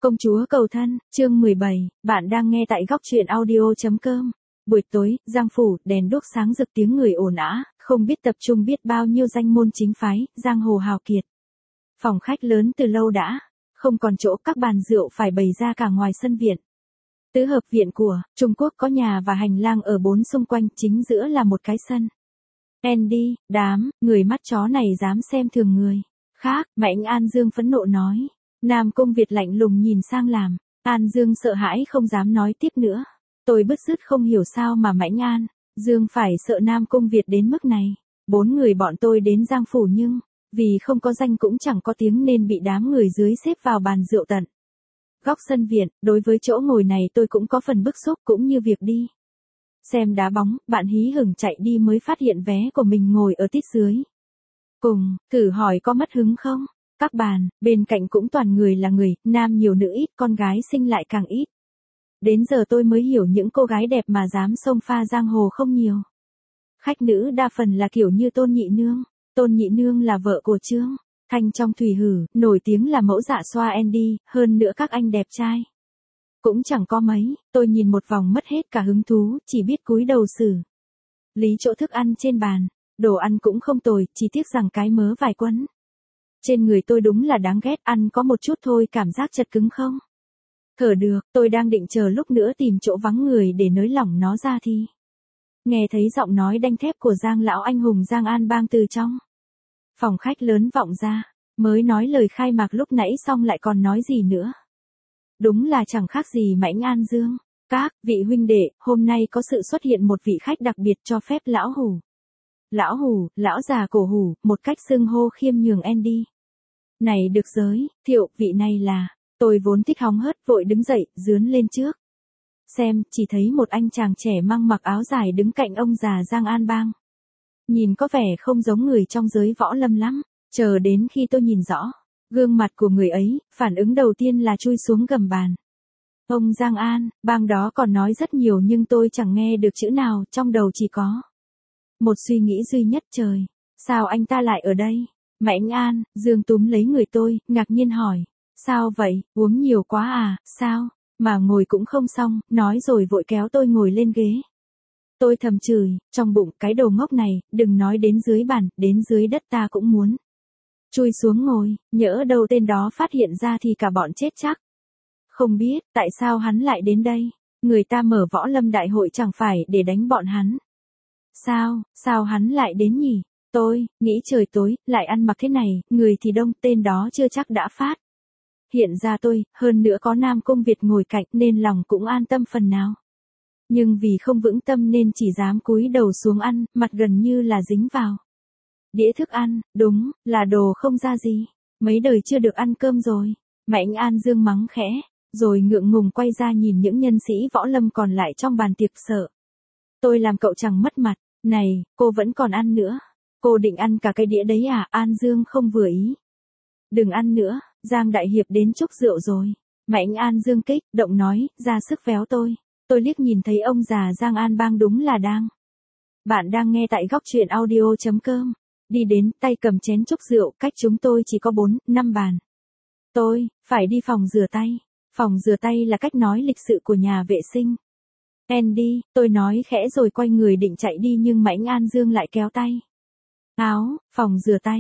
Công chúa cầu thân, chương 17, bạn đang nghe tại góc truyện audio.com. Buổi tối, Giang phủ, đèn đuốc sáng rực tiếng người ồn ào, không biết tập trung biết bao nhiêu danh môn chính phái, giang hồ hào kiệt. Phòng khách lớn từ lâu đã, không còn chỗ, các bàn rượu phải bày ra cả ngoài sân viện. Tứ hợp viện của Trung Quốc có nhà và hành lang ở bốn xung quanh, chính giữa là một cái sân. Andy, đám người mắt chó này dám xem thường người khác, Mạnh An Dương phẫn nộ nói. Nam Cung Việt lạnh lùng nhìn sang làm, An Dương sợ hãi không dám nói tiếp nữa. Tôi bứt rứt không hiểu sao mà Mạnh An Dương phải sợ Nam Cung Việt đến mức này. 4 người bọn tôi đến Giang phủ nhưng vì không có danh cũng chẳng có tiếng nên bị đám người dưới xếp vào bàn rượu tận góc sân viện. Đối với chỗ ngồi này tôi cũng có phần bức xúc, cũng như việc đi xem đá bóng, bạn hí hửng chạy đi mới phát hiện vé của mình ngồi ở tít dưới cùng, thử hỏi có mất hứng không? Các bàn bên cạnh cũng toàn người là người, nam nhiều nữ ít, con gái xinh lại càng ít. Đến giờ tôi mới hiểu những cô gái đẹp mà dám xông pha giang hồ không nhiều. Khách nữ đa phần là kiểu như Tôn Nhị Nương. Tôn Nhị Nương là vợ của Trương Thanh trong Thủy Hử, nổi tiếng là mẫu dạ xoa Andy, hơn nữa các anh đẹp trai cũng chẳng có mấy. Tôi nhìn một vòng mất hết cả hứng thú, chỉ biết cúi đầu xử lý chỗ thức ăn trên bàn. Đồ ăn cũng không tồi, chỉ tiếc rằng cái mớ vải quấn trên người tôi đúng là đáng ghét, ăn có một chút thôi cảm giác chật cứng không thở được. Tôi đang định chờ lúc nữa tìm chỗ vắng người để nới lỏng nó ra thì nghe thấy giọng nói đanh thép của Giang lão anh hùng Giang An Bang từ trong phòng khách lớn vọng ra. Mới nói lời khai mạc lúc nãy xong lại còn nói gì nữa. Đúng là chẳng khác gì Mạnh An Dương. Các vị huynh đệ, hôm nay có sự xuất hiện một vị khách đặc biệt, cho phép lão hủ. Lão hủ, lão già cổ hủ, một cách xưng hô khiêm nhường Andy này được giới thiệu, vị này là. Tôi vốn thích hóng hớt vội đứng dậy, dướn lên trước xem, chỉ thấy một anh chàng trẻ mang mặc áo dài đứng cạnh ông già Giang An Bang. Nhìn có vẻ không giống người trong giới võ lâm lắm. Chờ đến khi tôi nhìn rõ gương mặt của người ấy, phản ứng đầu tiên là chui xuống gầm bàn. Ông Giang An Bang đó còn nói rất nhiều nhưng tôi chẳng nghe được chữ nào, trong đầu chỉ có một suy nghĩ duy nhất: trời, sao anh ta lại ở đây? Mạnh An Dương túm lấy người tôi, ngạc nhiên hỏi. Sao vậy, uống nhiều quá à, sao, mà ngồi cũng không xong, nói rồi vội kéo tôi ngồi lên ghế. Tôi thầm chửi, trong bụng, cái đồ ngốc này, đừng nói đến dưới bàn, đến dưới đất ta cũng muốn chui xuống ngồi, nhỡ đâu tên đó phát hiện ra thì cả bọn chết chắc. Không biết, tại sao hắn lại đến đây? Người ta mở võ lâm đại hội chẳng phải để đánh bọn hắn. Sao hắn lại đến nhỉ? Tôi nghĩ trời tối, lại ăn mặc thế này, người thì đông, tên đó chưa chắc đã phát hiện ra tôi, hơn nữa có Nam Cung Việt ngồi cạnh nên lòng cũng an tâm phần nào. Nhưng vì không vững tâm nên chỉ dám cúi đầu xuống ăn, mặt gần như là dính vào đĩa thức ăn, đúng là đồ không ra gì. Mấy đời chưa được ăn cơm rồi. Mạnh An Dương mắng khẽ, rồi ngượng ngùng quay ra nhìn những nhân sĩ võ lâm còn lại trong bàn tiệc, sợ tôi làm cậu chẳng mất mặt. Này, cô vẫn còn ăn nữa. Cô định ăn cả cái đĩa đấy à? An Dương không vừa ý. Đừng ăn nữa, Giang đại hiệp đến chúc rượu rồi. Mạnh An Dương kích động nói, ra sức véo tôi. Tôi liếc nhìn thấy ông già Giang An Bang đúng là đang. Bạn đang nghe tại góc truyện audio.com. Đi đến, tay cầm chén chúc rượu, cách chúng tôi chỉ có 4-5 bàn. Tôi phải đi phòng rửa tay. Phòng rửa tay là cách nói lịch sự của nhà vệ sinh. Andy, tôi nói khẽ rồi quay người định chạy đi nhưng Mạnh An Dương lại kéo tay áo. Phòng rửa tay,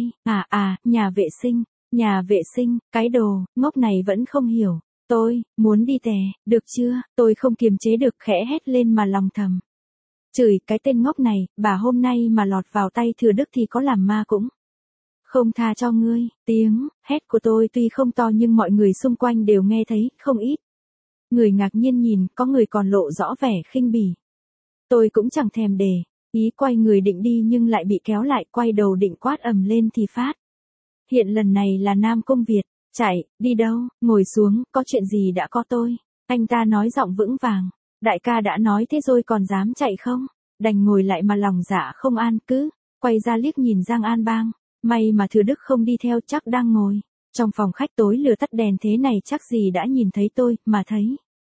nhà vệ sinh. Nhà vệ sinh, cái đồ ngốc này vẫn không hiểu. Tôi muốn đi tè, được chưa? Tôi không kiềm chế được, khẽ hét lên mà lòng thầm chửi, cái tên ngốc này, bà hôm nay mà lọt vào tay Thừa Đức thì có làm ma cũng không tha cho ngươi. Tiếng hét của tôi tuy không to nhưng mọi người xung quanh đều nghe thấy, không ít người ngạc nhiên nhìn, có người còn lộ rõ vẻ khinh bỉ. Tôi cũng chẳng thèm để ý, quay người định đi nhưng lại bị kéo lại, quay đầu định quát ầm lên thì phát hiện lần này là Nam Cung Việt. Chạy, đi đâu, ngồi xuống, có chuyện gì đã có tôi. Anh ta nói giọng vững vàng. Đại ca đã nói thế rồi còn dám chạy không? Đành ngồi lại mà lòng dạ không an, cứ quay ra liếc nhìn Giang An Bang. May mà Thừa Đức không đi theo, chắc đang ngồi trong phòng khách tối lửa tắt đèn thế này, chắc gì đã nhìn thấy tôi, mà thấy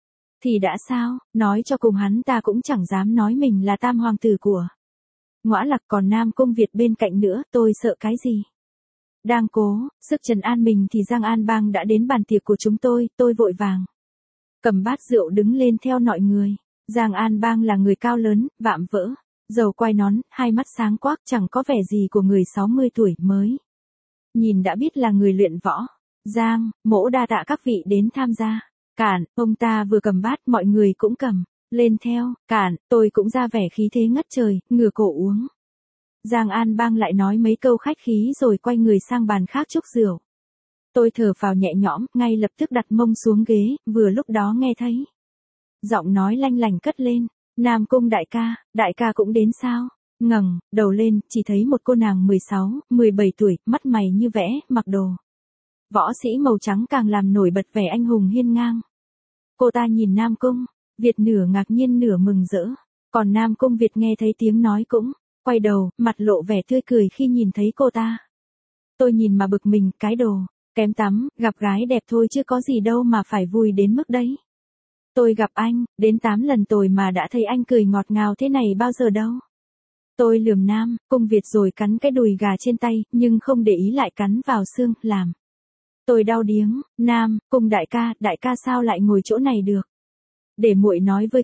thì đã sao, nói cho cùng hắn ta cũng chẳng dám nói mình là tam hoàng tử của Ngõa Lạc, còn Nam Cung Việt bên cạnh nữa, tôi sợ cái gì? Đang cố sức trấn an mình thì Giang An Bang đã đến bàn tiệc của chúng tôi vội vàng cầm bát rượu đứng lên theo mọi người. Giang An Bang là người cao lớn, vạm vỡ, râu quai nón, hai mắt sáng quắc, chẳng có vẻ gì của người 60 tuổi mới. Nhìn đã biết là người luyện võ. Giang, mỗ đa tạ các vị đến tham gia. Cản, ông ta vừa cầm bát mọi người cũng cầm lên theo. Cản, tôi cũng ra vẻ khí thế ngất trời, ngửa cổ uống. Giang An Bang lại nói mấy câu khách khí rồi quay người sang bàn khác chúc rượu. Tôi thở phào nhẹ nhõm, ngay lập tức đặt mông xuống ghế, vừa lúc đó nghe thấy giọng nói lanh lành cất lên, Nam Cung đại ca cũng đến sao? Ngẩng đầu lên, chỉ thấy một cô nàng 16, 17 tuổi, mắt mày như vẽ, mặc đồ võ sĩ màu trắng càng làm nổi bật vẻ anh hùng hiên ngang. Cô ta nhìn Nam Cung Việt nửa ngạc nhiên nửa mừng rỡ, còn Nam Cung Việt nghe thấy tiếng nói cũng quay đầu, mặt lộ vẻ tươi cười khi nhìn thấy cô ta. Tôi nhìn mà bực mình, cái đồ kém tắm, gặp gái đẹp thôi chứ có gì đâu mà phải vui đến mức đấy. Tôi gặp anh, đến 8 lần tôi mà đã thấy anh cười ngọt ngào thế này bao giờ đâu. Tôi lườm Nam Cung Việt rồi cắn cái đùi gà trên tay, nhưng không để ý lại cắn vào xương, làm tôi đau điếng. Nam Cung đại ca sao lại ngồi chỗ này được? Để muội nói với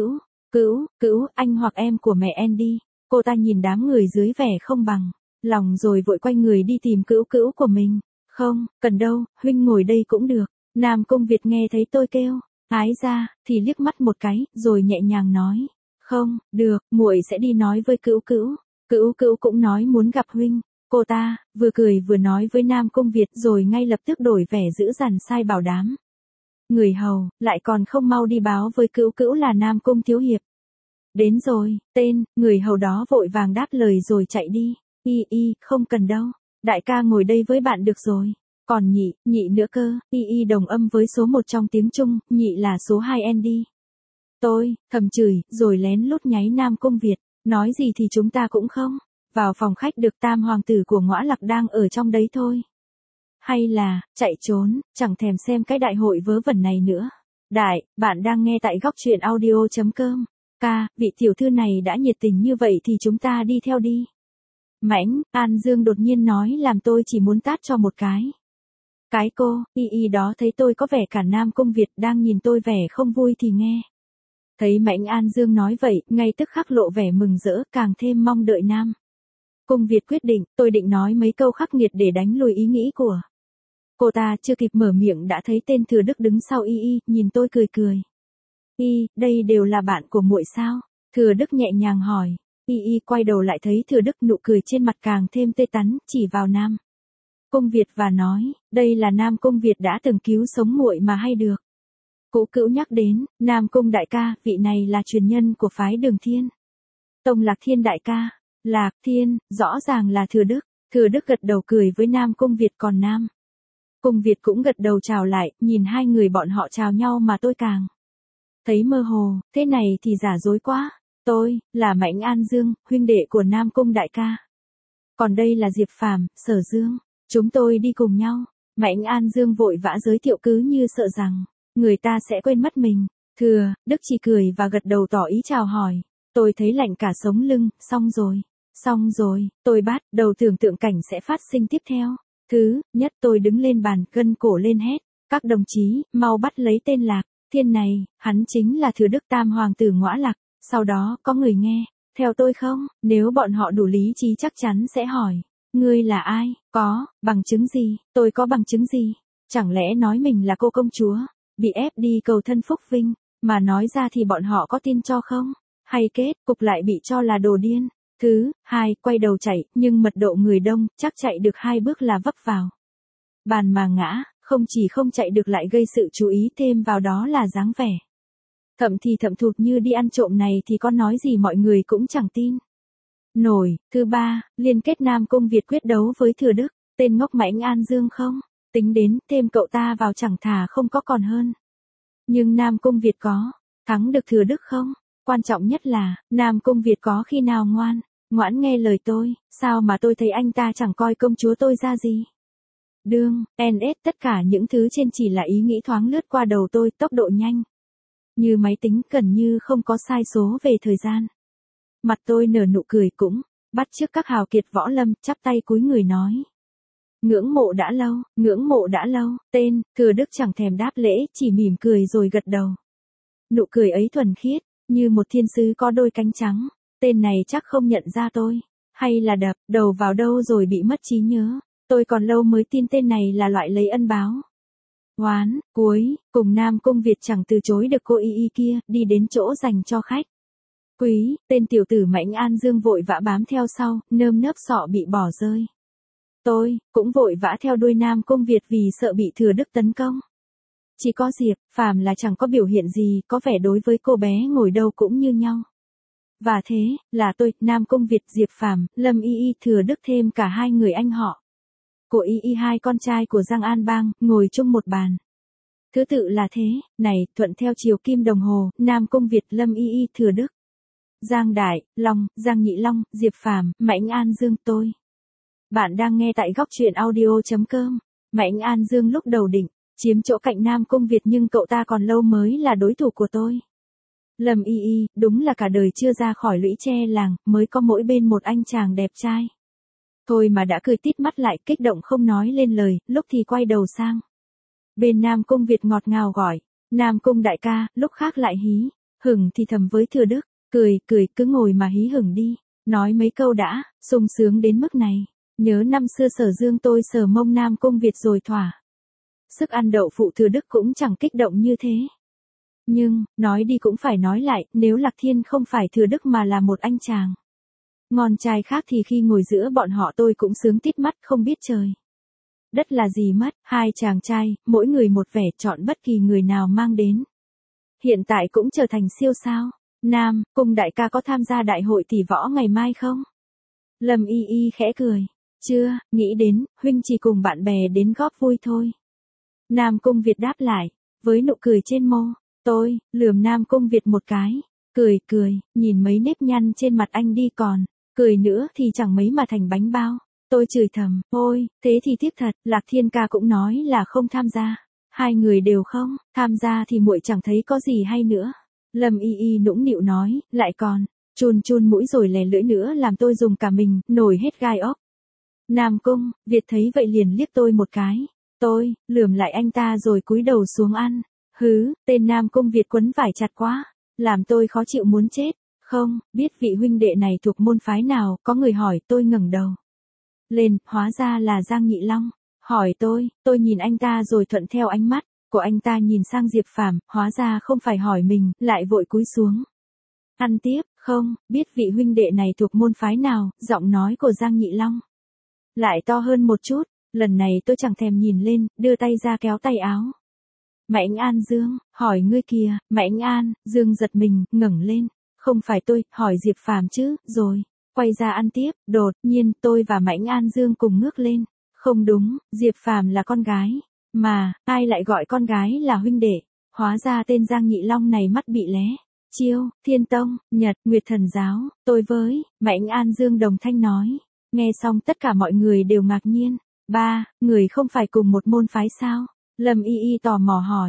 Cữu, anh hoặc em của mẹ En đi. Cô ta nhìn đám người dưới vẻ không bằng lòng rồi vội quay người đi tìm Cữu của mình. Không, cần đâu, huynh ngồi đây cũng được. Nam Cung Việt nghe thấy tôi kêu ái ra, thì liếc mắt một cái, rồi nhẹ nhàng nói. Không, được, muội sẽ đi nói với Cữu. Cữu cũng nói muốn gặp huynh. Cô ta, vừa cười vừa nói với Nam Cung Việt rồi ngay lập tức đổi vẻ dữ dằn sai bảo đám người hầu, lại còn không mau đi báo với Cữu là Nam Cung thiếu hiệp đến rồi. Người hầu đó vội vàng đáp lời rồi chạy đi. Không cần đâu, đại ca ngồi đây với bạn được rồi. Còn nhị nữa cơ. Đồng âm với số 1 trong tiếng Trung, nhị là số 2 Andy. Tôi thầm chửi, rồi lén lút nháy Nam Cung Việt, nói gì thì chúng ta cũng không vào phòng khách được, tam hoàng tử của Ngõa Lặc đang ở trong đấy thôi. Hay là chạy trốn, chẳng thèm xem cái đại hội vớ vẩn này nữa. Bạn đang nghe tại góc truyện audio.com. Vị tiểu thư này đã nhiệt tình như vậy thì chúng ta đi theo đi. Mãnh An Dương đột nhiên nói làm tôi chỉ muốn tát cho một cái. Cái cô đó thấy tôi có vẻ cả Nam Cung Việt đang nhìn tôi vẻ không vui thì nghe thấy Mãnh An Dương nói vậy, ngay tức khắc lộ vẻ mừng rỡ, càng thêm mong đợi Nam Cung Việt quyết định. Tôi định nói mấy câu khắc nghiệt để đánh lùi ý nghĩ của cô ta, chưa kịp mở miệng đã thấy tên Thừa Đức đứng sau nhìn tôi cười. Đây đều là bạn của muội sao? Thừa Đức nhẹ nhàng hỏi. Quay đầu lại thấy Thừa Đức nụ cười trên mặt càng thêm tươi tắn, chỉ vào Nam Cung Việt và nói, đây là Nam Cung Việt đã từng cứu sống muội mà hay được Cữu nhắc đến. Nam Cung đại ca, vị này là truyền nhân của phái Đường Thiên Tông. Lạc Thiên đại ca. Lạc Thiên, rõ ràng là Thừa Đức. Thừa Đức gật đầu cười với Nam Cung Việt, còn Nam Cung Việt cũng gật đầu chào lại. Nhìn hai người bọn họ chào nhau mà tôi càng thấy mơ hồ, thế này thì giả dối quá. Tôi là Mãnh An Dương, huynh đệ của Nam Cung đại ca. Còn đây là Diệp Phàm, Sở Dương. Chúng tôi đi cùng nhau. Mãnh An Dương vội vã giới thiệu cứ như sợ rằng người ta sẽ quên mất mình. Thừa Đức chỉ cười và gật đầu tỏ ý chào hỏi. Tôi thấy lạnh cả sống lưng. Xong rồi, tôi bắt đầu tưởng tượng cảnh sẽ phát sinh tiếp theo. Thứ nhất, tôi đứng lên bàn, gân cổ lên hét. Các đồng chí, mau bắt lấy tên Lạc Thiên này, hắn chính là Thừa Đức tam hoàng tử Ngõa Lặc. Sau đó, có người nghe theo tôi không? Nếu bọn họ đủ lý trí chắc chắn sẽ hỏi, ngươi là ai? Có bằng chứng gì? Tôi có bằng chứng gì? Chẳng lẽ nói mình là cô công chúa bị ép đi cầu thân phúc vinh, mà nói ra thì bọn họ có tin cho không? Hay kết cục lại bị cho là đồ điên? Thứ hai, quay đầu chạy, nhưng mật độ người đông, chắc chạy được 2 bước là vấp vào bàn mà ngã. Không chỉ không chạy được lại gây sự chú ý, thêm vào đó là dáng vẻ thậm thụt như đi ăn trộm này thì có nói gì mọi người cũng chẳng tin nổi. Thứ ba, liên kết Nam Cung Việt quyết đấu với Thừa Đức. Tên ngốc Mãnh An Dương không tính đến, thêm cậu ta vào chẳng thà không có còn hơn. Nhưng Nam Cung Việt có thắng được Thừa Đức không? Quan trọng nhất là, Nam Cung Việt có khi nào ngoãn nghe lời tôi? Sao mà tôi thấy anh ta chẳng coi công chúa tôi ra gì? Tất cả những thứ trên chỉ là ý nghĩ thoáng lướt qua đầu tôi, tốc độ nhanh như máy tính, gần như không có sai số về thời gian. Mặt tôi nở nụ cười, cũng bắt chước các hào kiệt võ lâm, chắp tay cúi người nói. ngưỡng mộ đã lâu, tên, Thừa Đức chẳng thèm đáp lễ, chỉ mỉm cười rồi gật đầu. Nụ cười ấy thuần khiết, như một thiên sứ có đôi cánh trắng, tên này chắc không nhận ra tôi, hay là đập đầu vào đâu rồi bị mất trí nhớ, tôi còn lâu mới tin tên này là loại lấy ân báo. Oán, cuối, cùng Nam Cung Việt chẳng từ chối được cô y kia, đi đến chỗ dành cho khách. Quý, tên tiểu tử Mãnh An Dương vội vã bám theo sau, nơm nớp sợ bị bỏ rơi. Tôi, cũng vội vã theo đuôi Nam Cung Việt vì sợ bị Thừa Đức tấn công. Chỉ có Diệp Phàm là chẳng có biểu hiện gì, có vẻ đối với cô bé ngồi đâu cũng như nhau. Và thế, là tôi, Nam Cung Việt, Diệp Phàm, Lâm Y, Thừa Đức thêm cả hai người anh họ. Cô Y hai con trai của Giang An Bang, ngồi chung một bàn. Thứ tự là thế, này, thuận theo chiều kim đồng hồ, Nam Cung Việt, Lâm Y, Thừa Đức. Giang Đại, Long, Giang Nhị Long, Diệp Phàm, Mãnh An Dương, tôi. Bạn đang nghe tại góc truyện audio.com. Mãnh An Dương lúc đầu định chiếm chỗ cạnh Nam Cung Việt nhưng cậu ta còn lâu mới là đối thủ của tôi. Lâm Y, đúng là cả đời chưa ra khỏi lũy tre làng, mới có mỗi bên một anh chàng đẹp trai. Thôi mà đã cười tít mắt lại, kích động không nói lên lời, lúc thì quay đầu sang. Bên Nam Cung Việt ngọt ngào gọi, Nam Cung đại ca, lúc khác lại hí, hửng thì thầm với Thừa Đức, cười, cứ ngồi mà hí hửng đi, nói mấy câu đã, sung sướng đến mức này. Nhớ năm xưa Sở Dương tôi sờ mông Nam Cung Việt rồi thỏa. Sức ăn đậu phụ Thừa Đức cũng chẳng kích động như thế. Nhưng, nói đi cũng phải nói lại, nếu Lạc Thiên không phải Thừa Đức mà là một anh chàng ngon trai khác thì khi ngồi giữa bọn họ tôi cũng sướng tít mắt không biết trời đất là gì mất, hai chàng trai, mỗi người một vẻ, chọn bất kỳ người nào mang đến. Hiện tại cũng trở thành siêu sao. Nam Cung đại ca có tham gia đại hội tỷ võ ngày mai không? Lâm Y khẽ cười. Chưa, nghĩ đến, huynh chỉ cùng bạn bè đến góp vui thôi. Nam Cung Việt đáp lại, với nụ cười trên môi. Tôi, lườm Nam Cung Việt một cái. Cười, nhìn mấy nếp nhăn trên mặt anh đi còn. Cười nữa thì chẳng mấy mà thành bánh bao. Tôi chửi thầm, ôi, thế thì tiếc thật, Lạc Thiên ca cũng nói là không tham gia. Hai người đều không, tham gia thì muội chẳng thấy có gì hay nữa. Lâm Y nũng nịu nói, lại còn, chun mũi rồi lè lưỡi nữa làm tôi dùng cả mình, nổi hết gai ốc. Nam Cung Việt thấy vậy liền liếc tôi một cái. Tôi, lườm lại anh ta rồi cúi đầu xuống ăn. Hứ, tên Nam Cung Việt quấn vải chặt quá. Làm tôi khó chịu muốn chết. Không, biết vị huynh đệ này thuộc môn phái nào, có người hỏi tôi ngẩng đầu lên, hóa ra là Giang Nhị Long. Hỏi tôi nhìn anh ta rồi thuận theo ánh mắt của anh ta nhìn sang Diệp Phàm, hóa ra không phải hỏi mình, lại vội cúi xuống. Ăn tiếp, không, biết vị huynh đệ này thuộc môn phái nào, giọng nói của Giang Nhị Long lại to hơn một chút, lần này tôi chẳng thèm nhìn lên, đưa tay ra kéo tay áo. Mãnh An Dương, hỏi ngươi kìa, Mãnh An, Dương giật mình, ngẩng lên, không phải tôi, hỏi Diệp Phàm chứ, rồi, quay ra ăn tiếp, đột nhiên tôi và Mãnh An Dương cùng ngước lên, không đúng, Diệp Phàm là con gái, mà, ai lại gọi con gái là huynh đệ, hóa ra tên Giang Nhị Long này mắt bị lé. Chiêu, Thiên Tông, Nhật, Nguyệt Thần Giáo, tôi với, Mãnh An Dương đồng thanh nói. Nghe xong tất cả mọi người đều ngạc nhiên. Ba, người không phải cùng một môn phái sao? Lâm Y tò mò hỏi.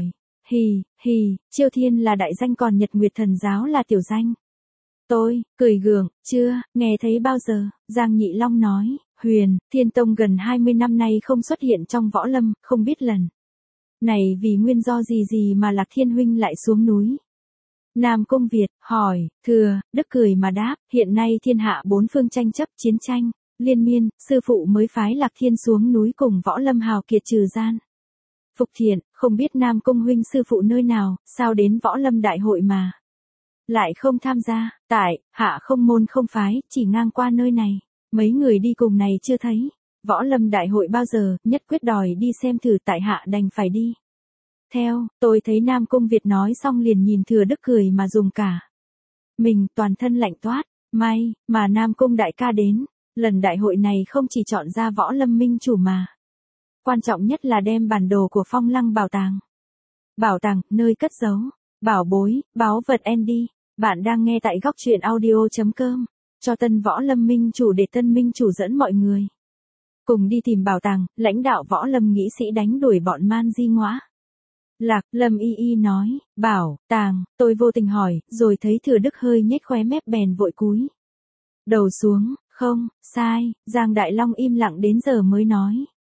Hì, Chiêu Thiên là đại danh còn Nhật Nguyệt Thần Giáo là tiểu danh. Tôi, cười gượng, chưa, nghe thấy bao giờ, Giang Nhị Long nói, Huyền, Thiên Tông gần 20 năm nay không xuất hiện trong võ lâm, không biết lần này vì nguyên do gì mà Lạc Thiên huynh lại xuống núi. Nam Cung Việt, hỏi, Thừa Đức cười mà đáp, hiện nay thiên hạ bốn phương tranh chấp chiến tranh, liên miên, sư phụ mới phái Lạc Thiên xuống núi cùng võ lâm hào kiệt trừ gian. Phục Thiện, không biết Nam Cung huynh sư phụ nơi nào, sao đến võ lâm đại hội mà lại không tham gia, tại, hạ không môn không phái, chỉ ngang qua nơi này, mấy người đi cùng này chưa thấy, võ lâm đại hội bao giờ, nhất quyết đòi đi xem thử tại hạ đành phải đi. Theo, tôi thấy Nam Cung Việt nói xong liền nhìn Thừa Đức cười mà dùng cả mình toàn thân lạnh toát, may, mà Nam Cung đại ca đến, lần đại hội này không chỉ chọn ra võ lâm minh chủ mà. Quan trọng nhất là đem bản đồ của Phong Lăng bảo tàng. Bảo tàng, nơi cất giấu, bảo bối, báu vật Andy. Bạn đang nghe tại góc truyện audio.com. Cho tân võ lâm minh chủ để tân minh chủ dẫn mọi người cùng đi tìm bảo tàng, lãnh đạo võ lâm nghĩ sĩ đánh đuổi bọn man di ngõa. Lạc, Lâm Y nói, bảo tàng, tôi vô tình hỏi, rồi thấy Thừa Đức hơi nhếch khóe mép bèn vội cúi đầu xuống, không, sai, Giang Đại Long im lặng đến giờ mới nói.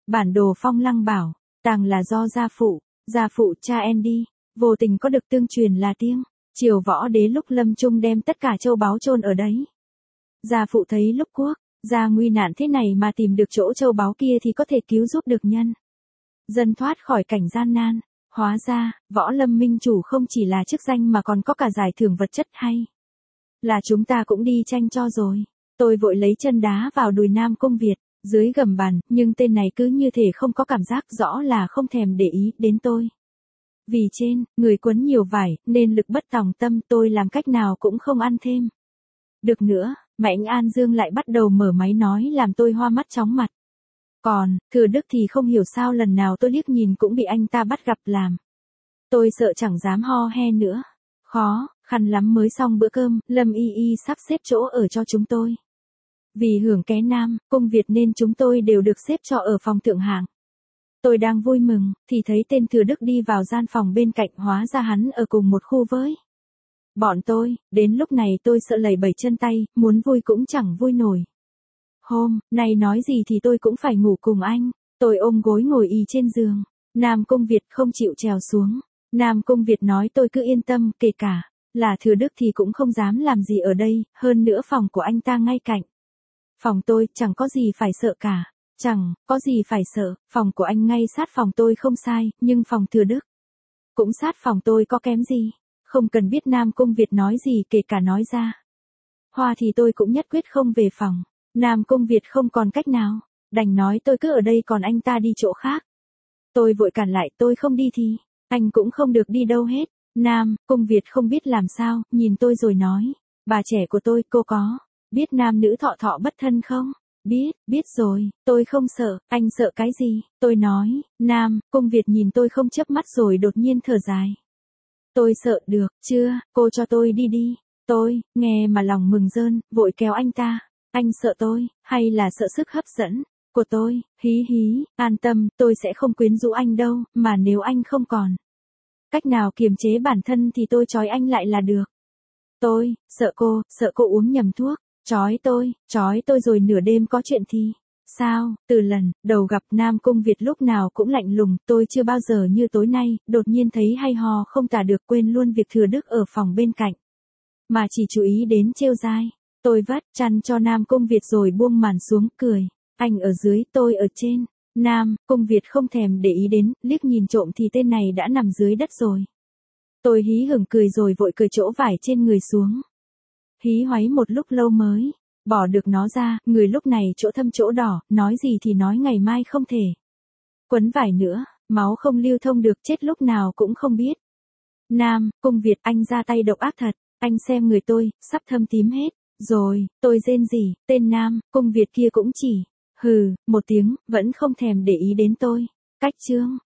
Bản đồ Phong Lăng bảo, tàng là do gia phụ cha Andy, vô tình có được tương truyền là tiếng. Triều Võ Đế lúc lâm chung đem tất cả châu báu chôn ở đấy. Gia phụ thấy lúc quốc gia nguy nạn thế này mà tìm được chỗ châu báu kia thì có thể cứu giúp được nhân dân thoát khỏi cảnh gian nan. Hóa ra, Võ Lâm Minh Chủ không chỉ là chức danh mà còn có cả giải thưởng vật chất hay. Là chúng ta cũng đi tranh cho rồi. Tôi vội lấy chân đá vào đùi Nam Cung Việt, dưới gầm bàn, nhưng tên này cứ như thể không có cảm giác, rõ là không thèm để ý đến tôi. Vì trên, người quấn nhiều vải, nên lực bất tòng tâm, tôi làm cách nào cũng không ăn thêm. Được nữa, Mạnh An Dương lại bắt đầu mở máy nói làm tôi hoa mắt chóng mặt. Còn, Thừa Đức thì không hiểu sao lần nào tôi liếc nhìn cũng bị anh ta bắt gặp làm. Tôi sợ chẳng dám ho he nữa. Khó khăn lắm mới xong bữa cơm, Lâm Y Y sắp xếp chỗ ở cho chúng tôi. Vì hưởng ké Nam Cung Việt nên chúng tôi đều được xếp cho ở phòng thượng hạng. Tôi đang vui mừng, thì thấy tên Thừa Đức đi vào gian phòng bên cạnh, hóa ra hắn ở cùng một khu với bọn tôi. Đến lúc này tôi sợ lầy bẩy chân tay, muốn vui cũng chẳng vui nổi. Hôm nay nói gì thì tôi cũng phải ngủ cùng anh. Tôi ôm gối ngồi ì trên giường. Nam Cung Việt không chịu trèo xuống. Nam Cung Việt nói tôi cứ yên tâm, kể cả là Thừa Đức thì cũng không dám làm gì ở đây, hơn nữa phòng của anh ta ngay cạnh phòng tôi, chẳng có gì phải sợ cả. Chẳng có gì phải sợ, phòng của anh ngay sát phòng tôi không sai, nhưng phòng Thừa Đức cũng sát phòng tôi có kém gì. Không cần biết Nam Cung Việt nói gì, kể cả nói ra hoa thì tôi cũng nhất quyết không về phòng. Nam Cung Việt không còn cách nào, đành nói tôi cứ ở đây còn anh ta đi chỗ khác. Tôi vội cản lại, tôi không đi thì anh cũng không được đi đâu hết. Nam Cung Việt không biết làm sao, nhìn tôi rồi nói, bà trẻ của tôi, cô có biết nam nữ thọ thọ bất thân không? Biết rồi, tôi không sợ. Anh sợ cái gì? Tôi nói. Nam Cung Việt nhìn tôi không chớp mắt rồi đột nhiên thở dài. Tôi sợ được chưa, cô cho tôi đi đi. Tôi nghe mà lòng mừng rơn, vội kéo anh ta. Anh sợ tôi, hay là sợ sức hấp dẫn của tôi? Hí hí, an tâm, tôi sẽ không quyến rũ anh đâu, mà nếu anh không còn cách nào kiềm chế bản thân thì tôi trói anh lại là được. Tôi sợ cô uống nhầm thuốc. Trói tôi rồi nửa đêm có chuyện thì sao? Từ lần đầu gặp Nam Cung Việt lúc nào cũng lạnh lùng, tôi chưa bao giờ như tối nay, đột nhiên thấy hay ho không tả được, quên luôn việc Thừa Đức ở phòng bên cạnh, mà chỉ chú ý đến trêu dai. Tôi vắt chăn cho Nam Cung Việt rồi buông màn xuống, cười. Anh ở dưới, tôi ở trên. Nam Cung Việt không thèm để ý đến, liếc nhìn trộm thì tên này đã nằm dưới đất rồi. Tôi hí hửng cười rồi vội cởi chỗ vải trên người xuống. Hí hoáy một lúc lâu mới bỏ được nó ra, người lúc này chỗ thâm chỗ đỏ, nói gì thì nói ngày mai không thể quấn vải nữa, máu không lưu thông được, chết lúc nào cũng không biết. Nam Cung Việt, anh ra tay độc ác thật, anh xem người tôi, sắp thâm tím hết rồi. Tôi rên rỉ, tên Nam Cung Việt kia cũng chỉ hừ một tiếng, vẫn không thèm để ý đến tôi. Cách chương